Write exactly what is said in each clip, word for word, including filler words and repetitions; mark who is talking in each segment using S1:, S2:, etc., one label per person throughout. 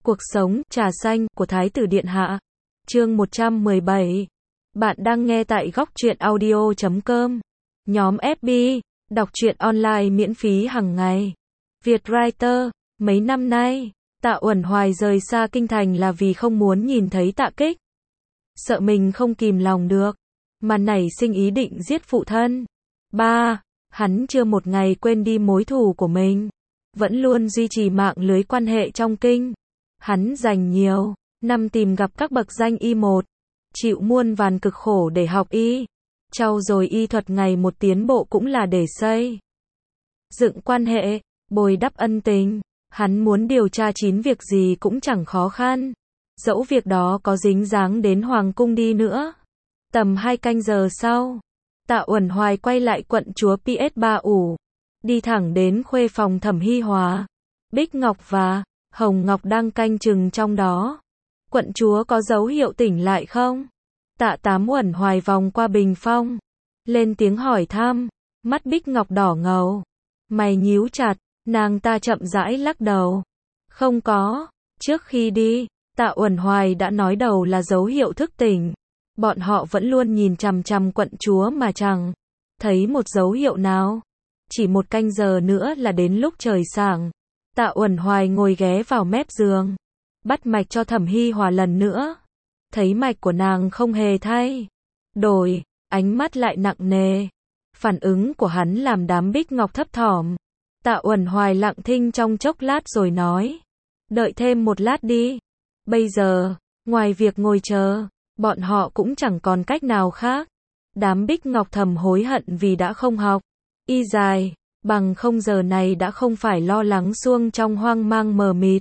S1: Cuộc sống, trà xanh, của Thái tử Điện Hạ. Chương một trăm mười bảy. Bạn đang nghe tại góc truyện audio chấm com. Nhóm ép bê, đọc truyện online miễn phí hàng ngày. Vietwriter, mấy năm nay, Tạ Uẩn Hoài rời xa kinh thành là vì không muốn nhìn thấy Tạ Kích. Sợ mình không kìm lòng được, mà nảy sinh ý định giết phụ thân. Ba, hắn chưa một ngày quên đi mối thù của mình. Vẫn luôn duy trì mạng lưới quan hệ trong kinh. Hắn dành nhiều năm tìm gặp các bậc danh y một, chịu muôn vàn cực khổ để học y, trau dồi y thuật ngày một tiến bộ cũng là để xây dựng quan hệ, bồi đắp ân tình. Hắn muốn điều tra chín việc gì cũng chẳng khó khăn, dẫu việc đó có dính dáng đến hoàng cung đi nữa. Tầm hai canh giờ sau, Tạ Uẩn Hoài quay lại quận chúa pê ét ba ủ, đi thẳng đến khuê phòng Thẩm Hy Hòa. Bích Ngọc và Hồng Ngọc đang canh chừng trong đó. Quận chúa có dấu hiệu tỉnh lại không? Tạ Tám Uẩn Hoài vòng qua bình phong, lên tiếng hỏi thăm. Mắt Bích Ngọc đỏ ngầu, mày nhíu chặt, nàng ta chậm rãi lắc đầu. Không có, trước khi đi, Tạ Uẩn Hoài đã nói đầu là dấu hiệu thức tỉnh. Bọn họ vẫn luôn nhìn chằm chằm quận chúa mà chẳng thấy một dấu hiệu nào. Chỉ một canh giờ nữa là đến lúc trời sáng. Tạ Uẩn Hoài ngồi ghé vào mép giường, bắt mạch cho Thẩm Hy Hòa lần nữa. Thấy mạch của nàng không hề thay đổi, ánh mắt lại nặng nề. Phản ứng của hắn làm đám Bích Ngọc thấp thỏm. Tạ Uẩn Hoài lặng thinh trong chốc lát rồi nói, đợi thêm một lát đi. Bây giờ, ngoài việc ngồi chờ, bọn họ cũng chẳng còn cách nào khác. Đám Bích Ngọc thầm hối hận vì đã không học y dài, bằng không giờ này đã không phải lo lắng suông trong hoang mang mờ mịt.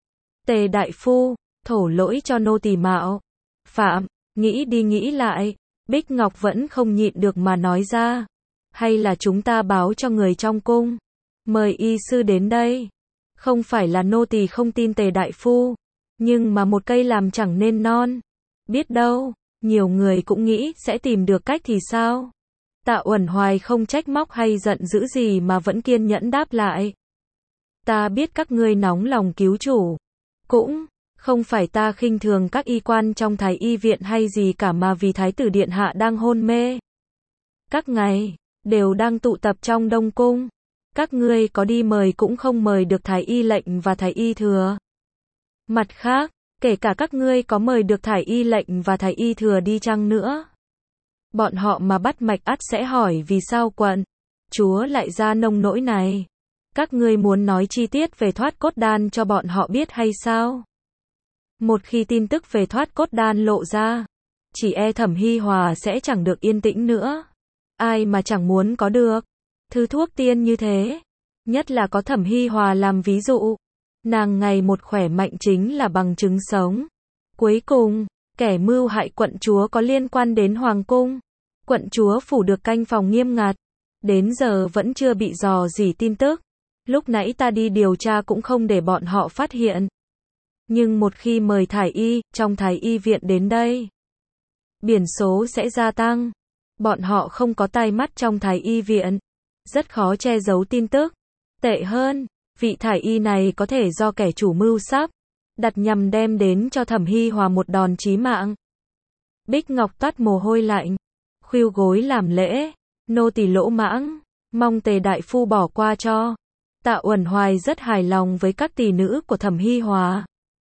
S1: Tề đại phu, thổ lỗi cho nô tỳ mạo phạm. Nghĩ đi nghĩ lại, Bích Ngọc vẫn không nhịn được mà nói ra. Hay là chúng ta báo cho người trong cung, mời y sư đến đây. Không phải là nô tỳ không tin Tề đại phu, nhưng mà một cây làm chẳng nên non. Biết đâu, nhiều người cũng nghĩ sẽ tìm được cách thì sao? Tạ Uẩn Hoài không trách móc hay giận dữ gì mà vẫn kiên nhẫn đáp lại. Ta biết các ngươi nóng lòng cứu chủ. Cũng không phải ta khinh thường các y quan trong Thái y viện hay gì cả, mà vì Thái tử Điện Hạ đang hôn mê. Các ngài đều đang tụ tập trong Đông Cung. Các ngươi có đi mời cũng không mời được Thái y lệnh và Thái y thừa. Mặt khác, kể cả các ngươi có mời được Thái y lệnh và Thái y thừa đi chăng nữa, bọn họ mà bắt mạch ắt sẽ hỏi vì sao quận chúa lại ra nông nỗi này. Các ngươi muốn nói chi tiết về thoát cốt đan cho bọn họ biết hay sao? Một khi tin tức về thoát cốt đan lộ ra, chỉ e Thẩm Hy Hòa sẽ chẳng được yên tĩnh nữa. Ai mà chẳng muốn có được thứ thuốc tiên như thế, nhất là có Thẩm Hy Hòa làm ví dụ. Nàng ngày một khỏe mạnh chính là bằng chứng sống. Cuối cùng, kẻ mưu hại quận chúa có liên quan đến hoàng cung. Quận chúa phủ được canh phòng nghiêm ngặt, đến giờ vẫn chưa bị dò dỉ tin tức. Lúc nãy ta đi điều tra cũng không để bọn họ phát hiện. Nhưng một khi mời Thái y trong Thái y viện đến đây, biển số sẽ gia tăng. Bọn họ không có tai mắt trong Thái y viện, rất khó che giấu tin tức. Tệ hơn, vị Thái y này có thể do kẻ chủ mưu sắp đặt nhằm đem đến cho Thẩm Hy Hòa một đòn chí mạng. Bích Ngọc toát mồ hôi lạnh, khuỵu gối làm lễ. Nô tỳ lỗ mãng, mong Tề đại phu bỏ qua cho. Tạ Uẩn Hoài rất hài lòng với các tỷ nữ của Thẩm Hy Hòa.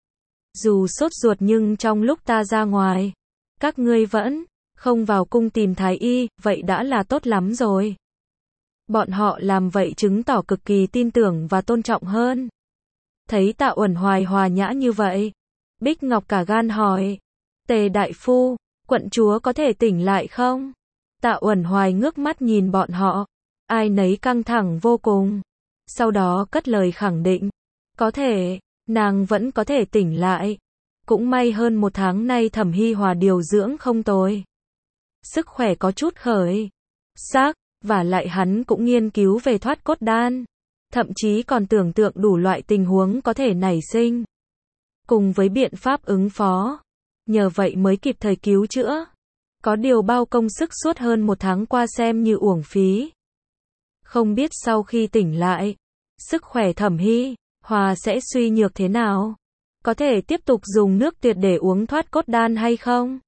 S1: Dù sốt ruột nhưng trong lúc ta ra ngoài, các ngươi vẫn không vào cung tìm Thái y, vậy đã là tốt lắm rồi. Bọn họ làm vậy chứng tỏ cực kỳ tin tưởng và tôn trọng hơn. Thấy Tạ Uẩn Hoài hòa nhã như vậy, Bích Ngọc cả gan hỏi, Tề đại phu, quận chúa có thể tỉnh lại không? Tạ Uẩn Hoài ngước mắt nhìn bọn họ, ai nấy căng thẳng vô cùng. Sau đó cất lời khẳng định, có thể, nàng vẫn có thể tỉnh lại. Cũng may hơn một tháng nay Thẩm Hy Hòa điều dưỡng không tồi, sức khỏe có chút khởi sắc, và lại hắn cũng nghiên cứu về thoát cốt đan, thậm chí còn tưởng tượng đủ loại tình huống có thể nảy sinh, cùng với biện pháp ứng phó. Nhờ vậy mới kịp thời cứu chữa. Có điều bao công sức suốt hơn một tháng qua xem như uổng phí. Không biết sau khi tỉnh lại, sức khỏe Thẩm Hy Hòa sẽ suy nhược thế nào. có thể tiếp tục dùng nước tuyệt để uống thoát cốt đan hay không?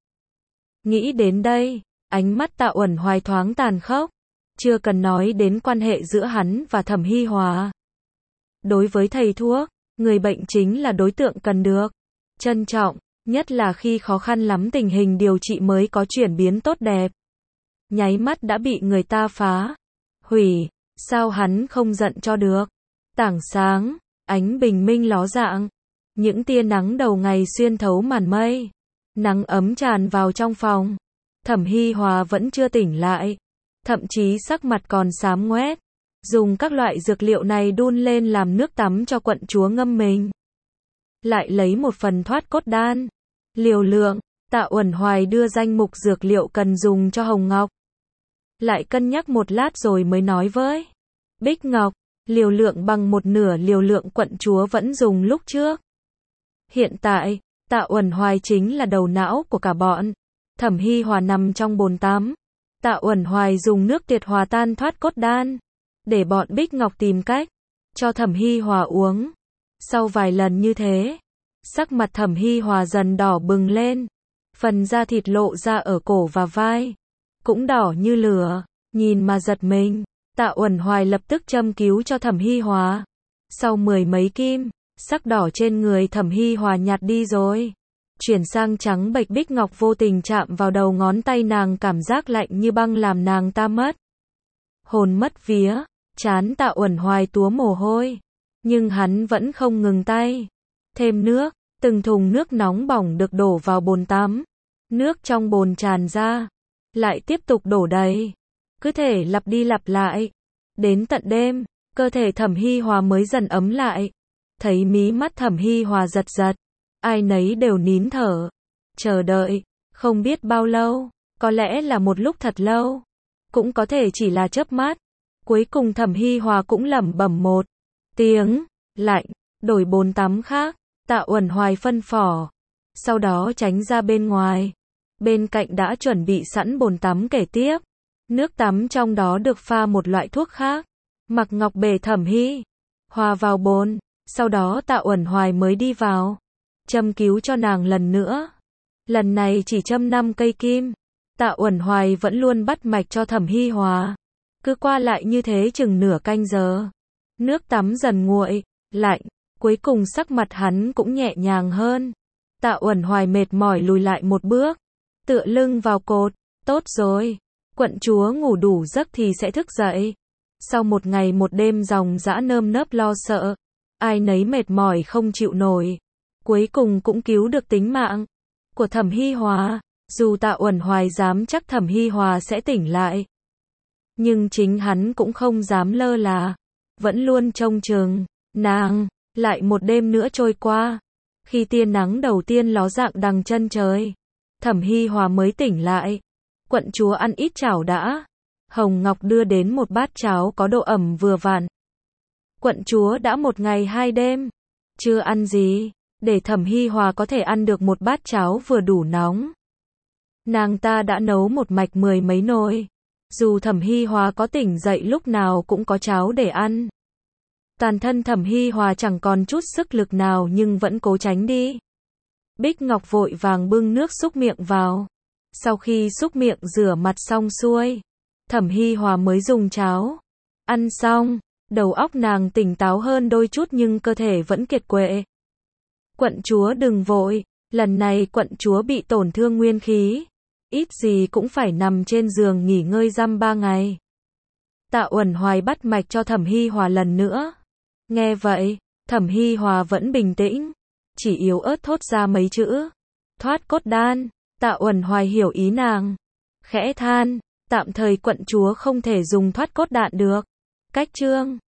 S1: Nghĩ đến đây, ánh mắt Tạ Uẩn Hoài thoáng tàn khốc. Chưa cần nói đến quan hệ giữa hắn và Thẩm Hi Hòa. Đối với thầy thuốc, người bệnh chính là đối tượng cần được trân trọng, nhất là khi khó khăn lắm tình hình điều trị mới có chuyển biến tốt đẹp. Nháy mắt đã bị người ta phá hủy, sao hắn không giận cho được? Tảng sáng, ánh bình minh ló dạng, những tia nắng đầu ngày xuyên thấu màn mây, nắng ấm tràn vào trong phòng. Thẩm Hi Hòa vẫn chưa tỉnh lại, thậm chí sắc mặt còn xám ngoét. Dùng các loại dược liệu này đun lên làm nước tắm cho quận chúa ngâm mình. Lại lấy một phần thoát cốt đan. Liều lượng, Tạ Uẩn Hoài đưa danh mục dược liệu cần dùng cho Hồng Ngọc. Lại cân nhắc một lát rồi mới nói với Bích Ngọc, liều lượng bằng một nửa liều lượng quận chúa vẫn dùng lúc trước. Hiện tại, Tạ Uẩn Hoài chính là đầu não của cả bọn. Thẩm Hi Hòa nằm trong bồn tắm. Tạ Uẩn Hoài dùng nước tiệt hòa tan thoát cốt đan, để bọn Bích Ngọc tìm cách cho Thẩm Hi Hòa uống. Sau vài lần như thế, sắc mặt Thẩm Hi Hòa dần đỏ bừng lên, phần da thịt lộ ra ở cổ và vai cũng đỏ như lửa, nhìn mà giật mình. Tạ Uẩn Hoài lập tức châm cứu cho Thẩm Hi Hòa. Sau mười mấy kim, sắc đỏ trên người Thẩm Hi Hòa nhạt đi rồi, chuyển sang trắng bệch. Bích Ngọc vô tình chạm vào đầu ngón tay nàng, cảm giác lạnh như băng làm nàng ta mất hồn mất vía. Trán Tạ Uẩn Hoài túa mồ hôi, nhưng hắn vẫn không ngừng tay. Thêm nước, từng thùng nước nóng bỏng được đổ vào bồn tắm. Nước trong bồn tràn ra, lại tiếp tục đổ đầy, cứ thể lặp đi lặp lại. Đến tận đêm, cơ thể Thẩm Hi Hòa mới dần ấm lại. Thấy mí mắt Thẩm Hi Hòa giật giật, ai nấy đều nín thở, chờ đợi, không biết bao lâu, có lẽ là một lúc thật lâu, cũng có thể chỉ là chớp mắt. Cuối cùng Thẩm Hi Hòa cũng lẩm bẩm một tiếng, lạnh, đổi bồn tắm khác. Tạ Uẩn Hoài phân phỏ, sau đó tránh ra bên ngoài. Bên cạnh đã chuẩn bị sẵn bồn tắm kể tiếp. Nước tắm trong đó được pha một loại thuốc khác. Mặc Ngọc bể Thẩm Hi Hòa vào bồn, sau đó Tạ Uẩn Hoài mới đi vào, châm cứu cho nàng lần nữa. Lần này chỉ châm năm cây kim. Tạ Uẩn Hoài vẫn luôn bắt mạch cho Thẩm Hi Hòa. Cứ qua lại như thế chừng nửa canh giờ. Nước tắm dần nguội, lạnh, cuối cùng sắc mặt hắn cũng nhẹ nhàng hơn. Tạ Uẩn Hoài mệt mỏi lùi lại một bước, tựa lưng vào cột. Tốt rồi, quận chúa ngủ đủ giấc thì sẽ thức dậy. Sau một ngày một đêm ròng rã nơm nớp lo sợ, ai nấy mệt mỏi không chịu nổi. Cuối cùng cũng cứu được tính mạng của Thẩm Hi Hòa. Dù Tạ Uẩn Hoài dám chắc Thẩm Hi Hòa sẽ tỉnh lại, nhưng chính hắn cũng không dám lơ là, vẫn luôn trông chừng nàng. Lại một đêm nữa trôi qua, khi tia nắng đầu tiên ló dạng đằng chân trời, Thẩm Hi Hòa mới tỉnh lại. Quận chúa ăn ít chảo đã. Hồng Ngọc đưa đến một bát cháo có độ ẩm vừa vặn. Quận chúa đã một ngày hai đêm chưa ăn gì, để Thẩm Hi Hòa có thể ăn được một bát cháo vừa đủ nóng. Nàng ta đã nấu một mạch mười mấy nồi. Dù Thẩm Hi Hòa có tỉnh dậy lúc nào cũng có cháo để ăn. Toàn thân Thẩm Hi Hòa chẳng còn chút sức lực nào nhưng vẫn cố tránh đi. Bích Ngọc vội vàng bưng nước súc miệng vào. Sau khi súc miệng rửa mặt xong xuôi, Thẩm Hi Hòa mới dùng cháo ăn xong. Đầu óc nàng tỉnh táo hơn đôi chút nhưng cơ thể vẫn kiệt quệ. Quận chúa đừng vội, lần này quận chúa bị tổn thương nguyên khí, ít gì cũng phải nằm trên giường nghỉ ngơi dăm ba ngày. Tạ Uẩn Hoài bắt mạch cho Thẩm Hi Hòa lần nữa. Nghe vậy, Thẩm Hi Hòa vẫn bình tĩnh, chỉ yếu ớt thốt ra mấy chữ thoát cốt đan. Tạ Uẩn Hoài hiểu ý nàng, khẽ than, tạm thời quận chúa không thể dùng thoát cốt đạn được. Cách chương